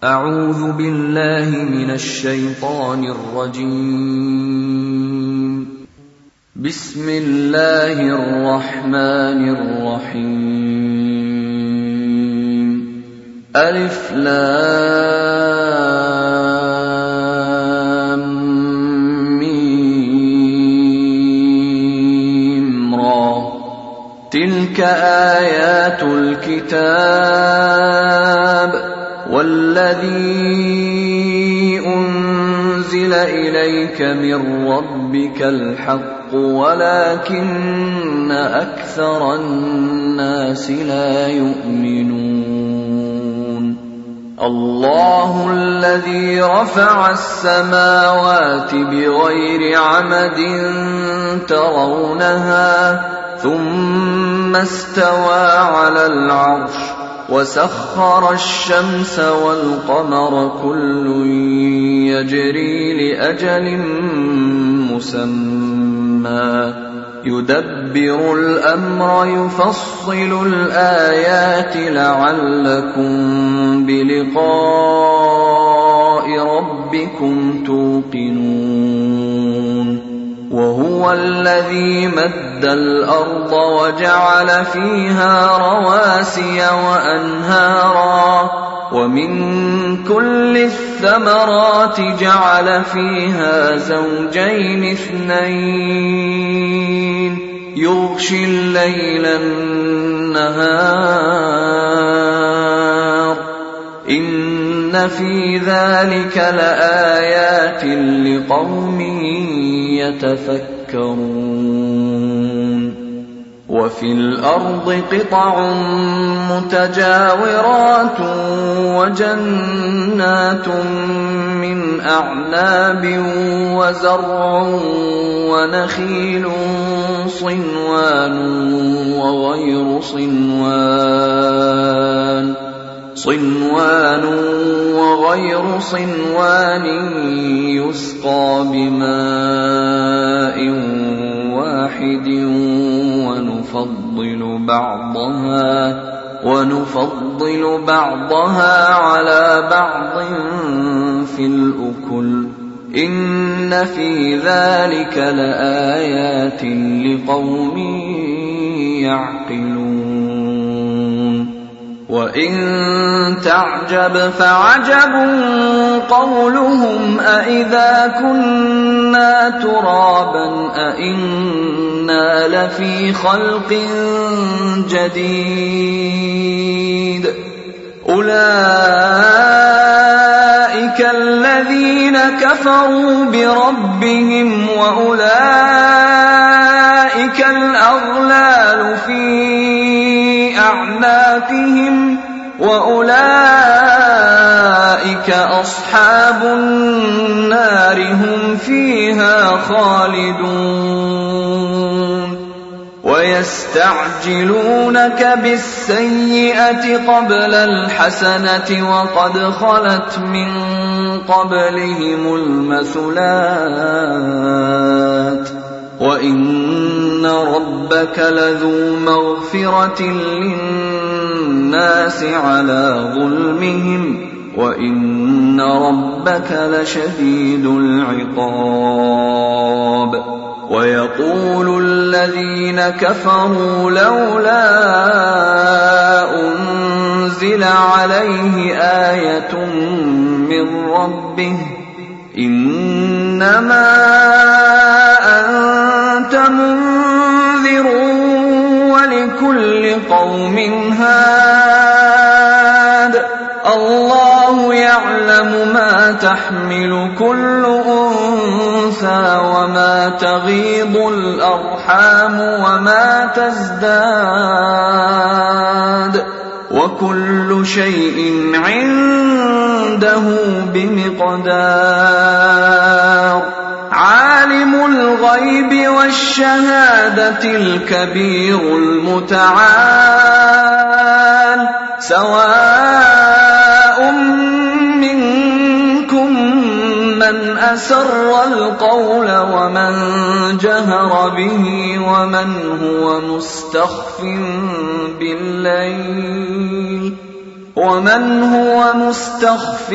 أعوذ بالله من الشيطان الرجيم. بسم الله الرحمن الرحيم. ألف لام ميم را. تلك آيات الكتاب والذي أنزل إليك من ربك الحق ولكن أكثر الناس لا يؤمنون. الله الذي رفع السماوات بغير عمد ترونها ثم استوى على العرش وسخر الشمس والقمر كل يجري لأجل مسمى يدبر الأمر يفصل الآيات لعلكم بلقاء ربكم توقنون. وهو الذي مد الأرض وجعل فيها رواسي وأنهارا ومن كل الثمرات جعل فيها زوجين اثنين يغشي الليل النهار إن في ذلك لآيات لقوم يتفكرون. وفي الأرض قطع متجاورات وجنات من أعناب وزرع ونخيل صنوان وغير صنوان يسقى بماء واحد ونفضل بعضها على بعض في الأكل إن في ذلك لآيات لقوم يعقلون. وإن تعجب فعجب قولهم أإذا كنا ترابا أإنا لفي خلق جديد أولئك الذين كفروا بربهم وأولئك الأغلال في أعناقهم وأولئك أصحاب النار هم فيها خالدون. ويستعجلونك بالسيئة قبل الحسنة وقد خلت من قبلهم المثلات وإن ربك لذو مغفرة للناس على ظلمهم وإن ربك لشديد العقاب. ويقول الذين كفروا لولا أنزل عليه آية من ربه إنما أنت منذر ولكل قوم هاد الله يعلم ما تحمل كل أنثى وما تغيض الأرحام وما تزداد وكل شيء عنده بمقدار. عالم الغيب والشهادة الكبير المتعال سواء منكم من أسر القول ومن جهر به ومن هو مستخف بالليل ومن هو مستخف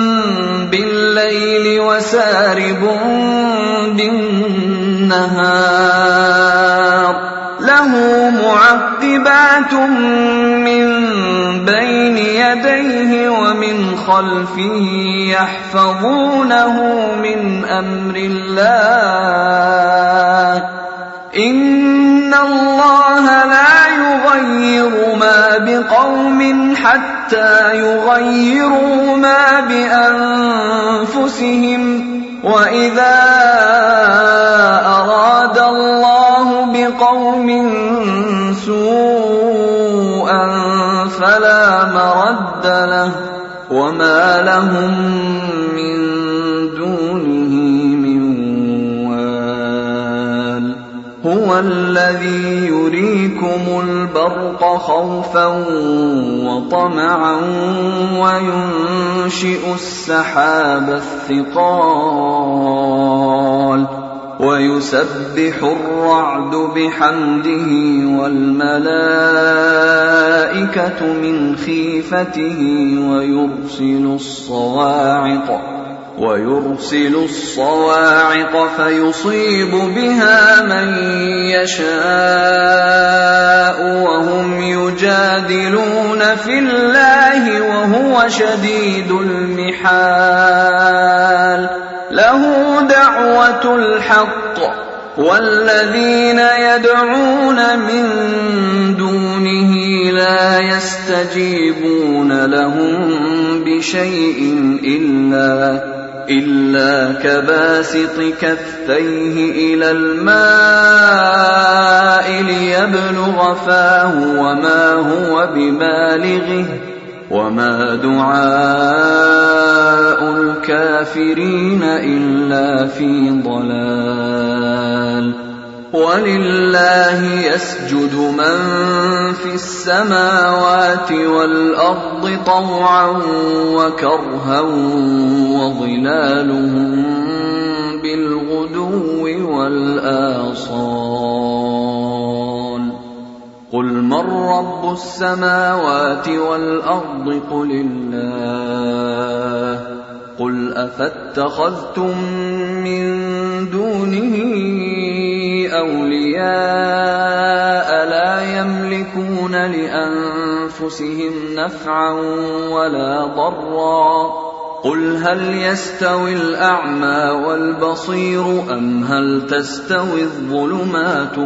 بالليل وسارب بالنهار له معقبات من بين يديه ومن خلفه يحفظونه من أمر الله إن الله لا يغير ما بقوم حتى يغيروا ما بأنفسهم وإذا أراد الله بقوم سوءا فلا مرد له وما لهم من دونه من وال هو الذي يريكم البرق خوفا وطمعا وينشئ السحاب الثقال ويسبح الرعد بحمده والملائكة من خيفته ويرسل الصواعق فيصيب بها من يشاء وهم يجادلون في الله وهو شديد المحال له دعوة الحق والذين يدعون من دونه لا يستجيبون لهم بشيء إلا كباسط كفيه إلى الماء ليبلغ فاه وما هو ببالغه وما دعاء الكافرين إلا في ضلال ولله يسجد من في السماوات والأرض طوعا وكرها وظلالهم بالغدو والآصال قل من رب السماوات والأرض قل الله قل أفاتخذتم من دونه أولياء لا يملكون لأنفسهم نفعا ولا ضرا قل هل يستوي الأعمى والبصير أم هل تستوي الظلمات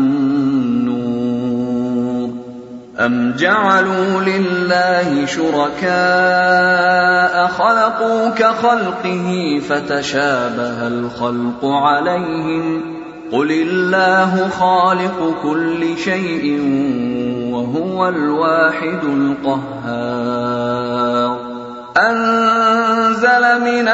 والنور أم جعلوا لله شركاء خلقوا كخلقه فتشابه الخلق عليهم قل الله خالق كل شيء وهو الواحد القهار أنزل من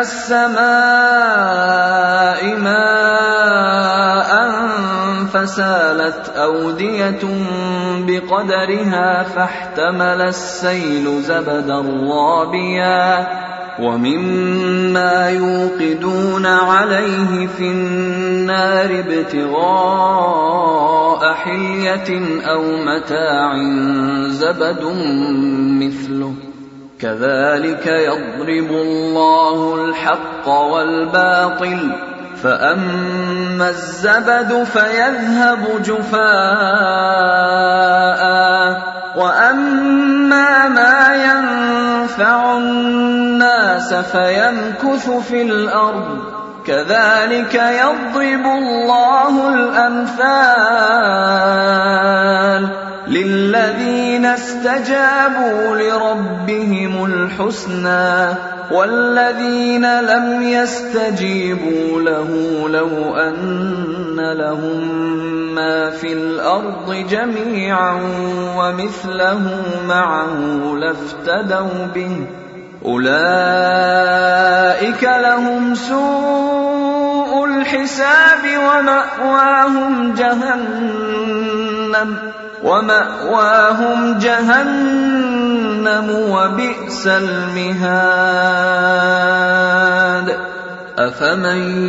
السماء ماء فسالت أودية بقدرها فاحتمل السيل زبدا رابيا ومما يوقدون عليه في النار ابتغاء حلية أو متاع زبد مثله كذلك يضرب الله الحق والباطل فأما الزبد فيذهب جفاء وأما ما ينفع الناس فيمكث في الأرض كذلك يضرب الله الأمثال للذين استجابوا لربهم الحسنى والذين لم يستجيبوا له لو أن لهم ما في الأرض جميعا ومثله معه لافتدوا به أولئك لهم سوء الحساب ومأواهم جهنم وبئس المهاد أفمن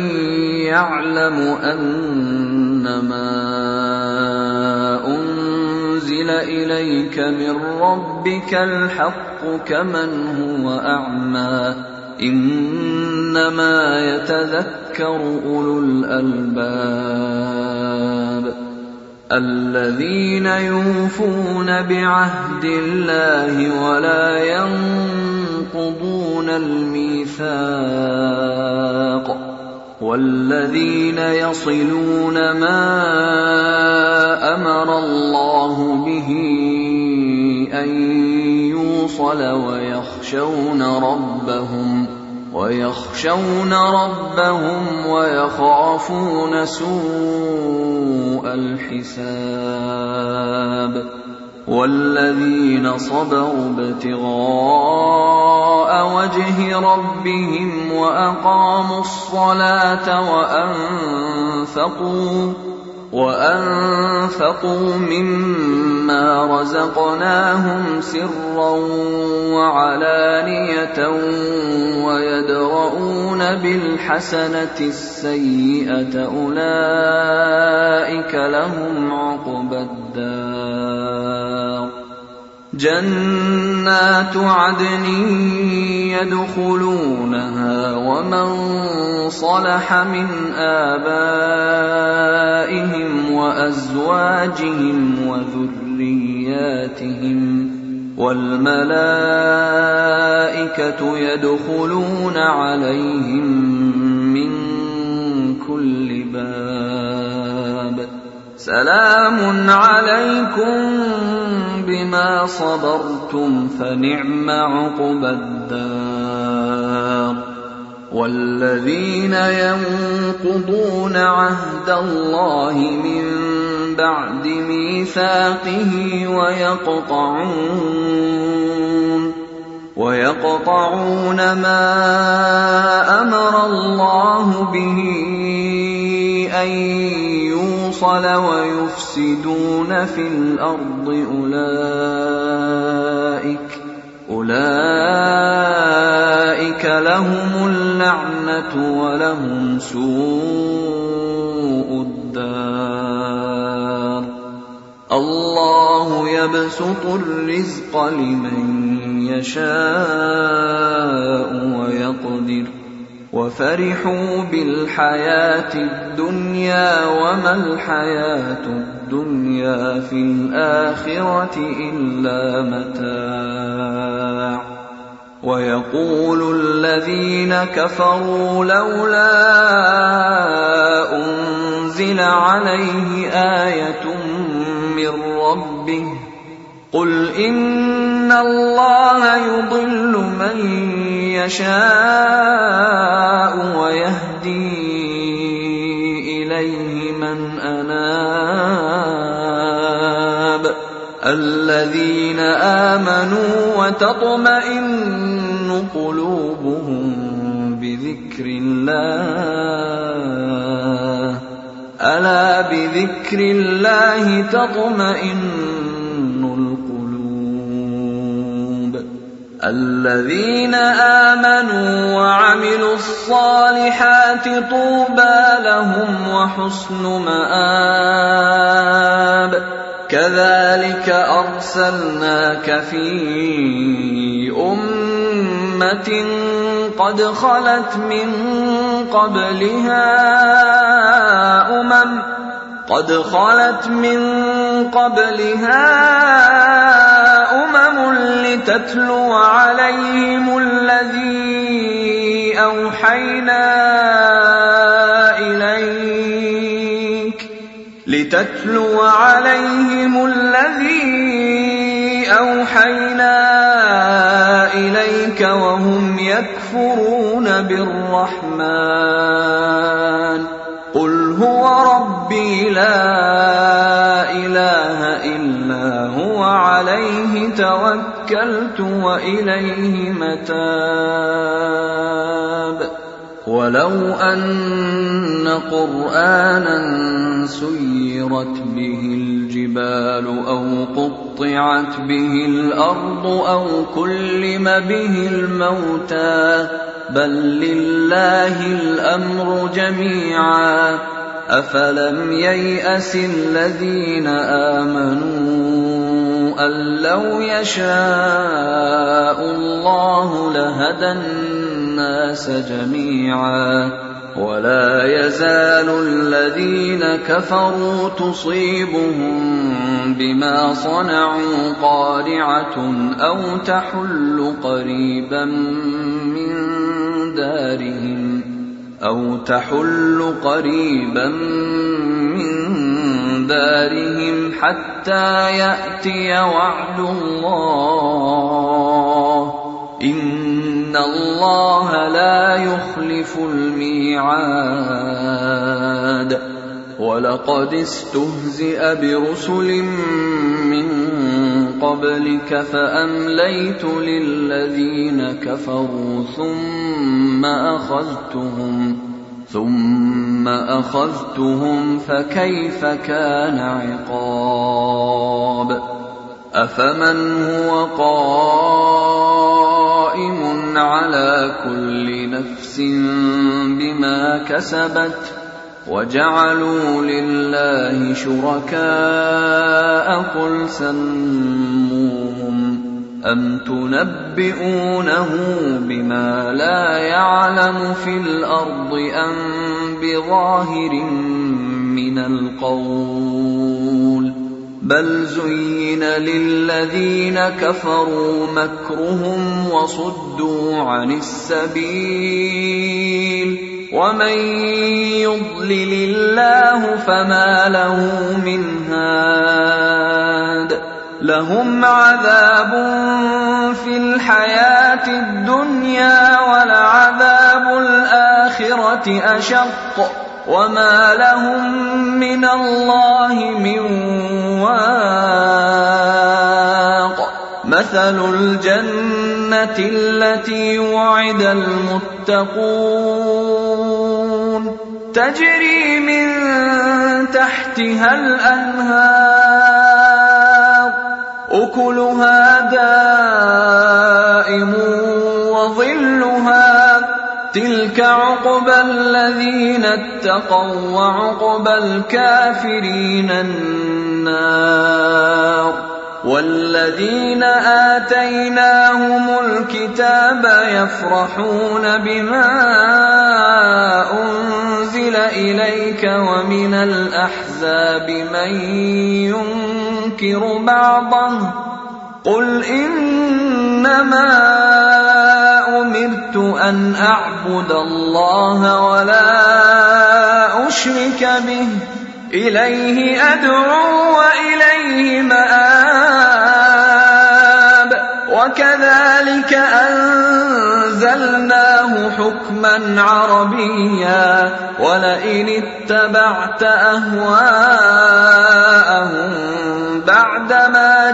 يعلم أنما أنزل أنزل إليك من ربك الحق كمن هو أعمى إنما يتذكر أولو الألباب الذين يوفون بعهد الله ولا ينقضون الميثاق والذين يصلون ما أمر الله به أن يوصل ويخشون ربهم ويخافون سوء الحساب والذين صبروا ابتغاء وجه ربهم وأقاموا الصلاة وأنفقوا مما رزقناهم سرا وعلانية ويدرؤون بالحسنة السيئة أولئك لهم عقبى الدار جنات عدن يدخلونها ومن صلح من آبائهم وأزواجهم وذرياتهم والملائكة يدخلون عليهم من كل باب سلام عليكم بما صبرتم فنعم عقبى الدار والذين ينقضون عهد الله من بعد ميثاقه ويقطعون ما أمر الله به أن يوصل ويفسدون في الأرض أولئك لهم اللعنة ولهم سوء الدار الله يبسط الرزق لمن يشاء ويقدر وفرحوا بالحياة الدنيا وما الحياة الدنيا في الآخرة إلا متاع ويقول الذين كفروا لولا أنزل عليه آية من ربه قل إن الله يضل من يشاء ويهدي إليه من أناب الذين آمنوا وتطمئن قلوبهم بذكر الله ألا بذكر الله تطمئن القلوب الذين آمنوا وعملوا الصالحات طوبى لهم وحسن مآب كذلك أرسلناك في أمة قد خلت من قبلها أمم لتتلو عليهم الذي أوحينا إليك وهم يكفرون بالرحمن قل هو ربي لا إله إلا هو عليه توكلت وإليه متاب ولو أن قرآنا سيرت به الجبال أو قطعت به الأرض أو كلم به الموتى بل لله الأمر جميعا أفلم ييأس الذين آمنوا أن لو يشاء الله لهدى الناس جميعا ولا يزال الذين كفروا تصيبهم بما صنعوا قارعة أو تحل قريبا من دارهم حتى يأتي وعد الله إن الله لا يخلف الميعاد ولقد استهزئ برسل من قبلك فأمليت للذين كفروا ثم أخذتهم فكيف كان عقاب أفمن هو قائم على كل نفس بما كسبت وجعلوا لله شركاء قل سموهم أم تنبئونه بما لا يعلم في الأرض أم بظاهر من القول بل زين للذين كفروا مكرهم وصدوا عن السبيل ومن يضلل الله فما له من هاد لهم عذاب في الحياة الدنيا ولعذاب الآخرة أشق وما لهم من الله من واق مثل الجنة التي وعد المتقون تجري من تحتها الأنهار أكلها دائم وظلها تلك عقبى الذين اتقوا وعقبى الكافرين النار والذين آتيناهم الكتاب يفرحون بما أنزل إليك ومن الأحزاب من ينكر بعضه قل إنما أمرت أن أعبد الله ولا أشرك به إليه أدعو وإليه مآب وكذلك أنزلناه حكما عربيا ولئن اتبعت أهواءهم بعدما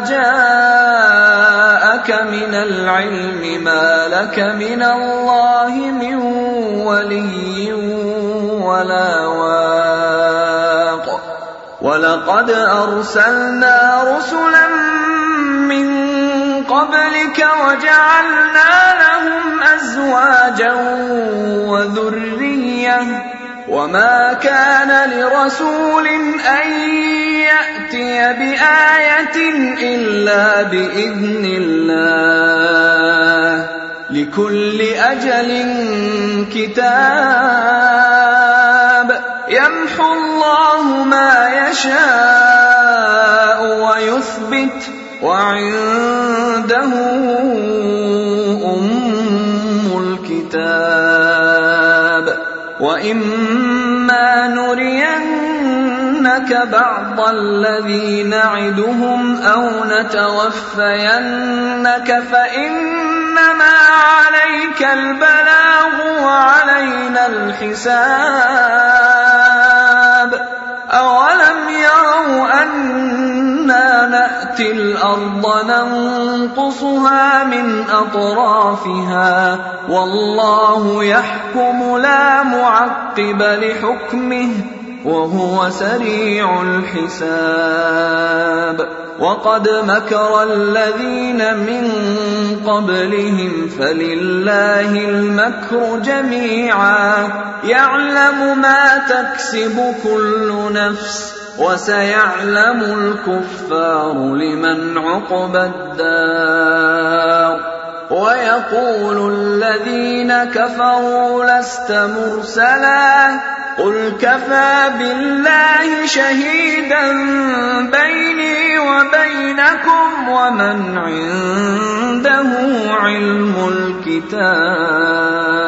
جاءك من العلم ما لك من الله من ولي ولا واق ولقد أرسلنا رسلا من قبلك وجعلنا لهم أزواجا وذرية وما كان لرسول أن يأتي بآية إلا بإذن الله لكل أجل كتاب يمحو الله ما يشاء ويثبت وعنده أم الكتاب وإما نرينك بعض الذي نعدهم أو نتوفينك فإنما عليك البلاغ وعلينا الحساب أولم يروا أنا نأتي الأرض ننقصها من أطرافها والله يحكم لا معقب لحكمه وهو سريع الحساب وقد مكر الذين من قبلهم فلله المكر جميعا يعلم ما تكسب كل نفس وسيعلم الكفار لمن عقبى الدار ويقول الذين كفروا لست مرسلا قل كفى بالله شهيدا بيني وبينكم ومن عنده علم الكتاب